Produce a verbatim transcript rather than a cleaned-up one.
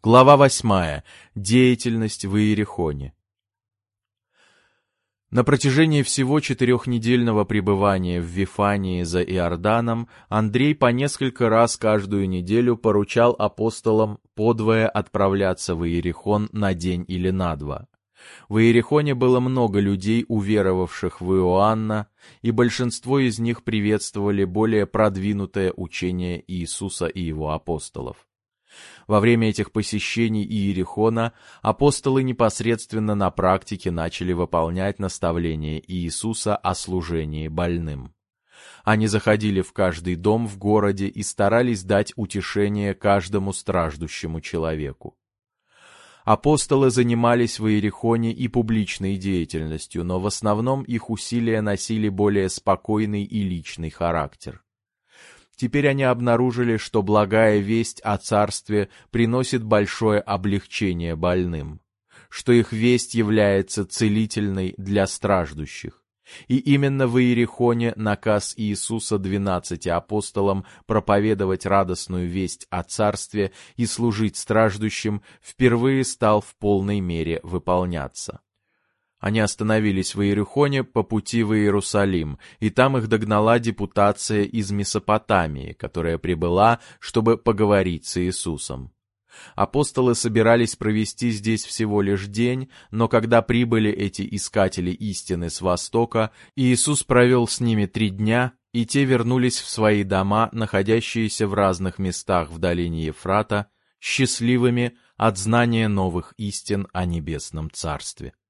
Глава восьмая. Деятельность в Иерихоне. На протяжении всего четырехнедельного пребывания в Вифании за Иорданом Андрей по несколько раз каждую неделю поручал апостолам подвое отправляться в Иерихон на день или на два. В Иерихоне было много людей, уверовавших в Иоанна, и большинство из них приветствовали более продвинутое учение Иисуса и его апостолов. Во время этих посещений Иерихона апостолы непосредственно на практике начали выполнять наставления Иисуса о служении больным. Они заходили в каждый дом в городе и старались дать утешение каждому страждущему человеку. Апостолы занимались в Иерихоне и публичной деятельностью, но в основном их усилия носили более спокойный и личный характер. Теперь они обнаружили, что благая весть о царстве приносит большое облегчение больным, что их весть является целительной для страждущих. И именно в Иерихоне наказ Иисуса двенадцати апостолам проповедовать радостную весть о царстве и служить страждущим впервые стал в полной мере выполняться. Они остановились в Иерихоне по пути в Иерусалим, и там их догнала депутация из Месопотамии, которая прибыла, чтобы поговорить с Иисусом. Апостолы собирались провести здесь всего лишь день, но когда прибыли эти искатели истины с Востока, Иисус провел с ними три дня, и те вернулись в свои дома, находящиеся в разных местах в долине Ефрата, счастливыми от знания новых истин о небесном Царстве.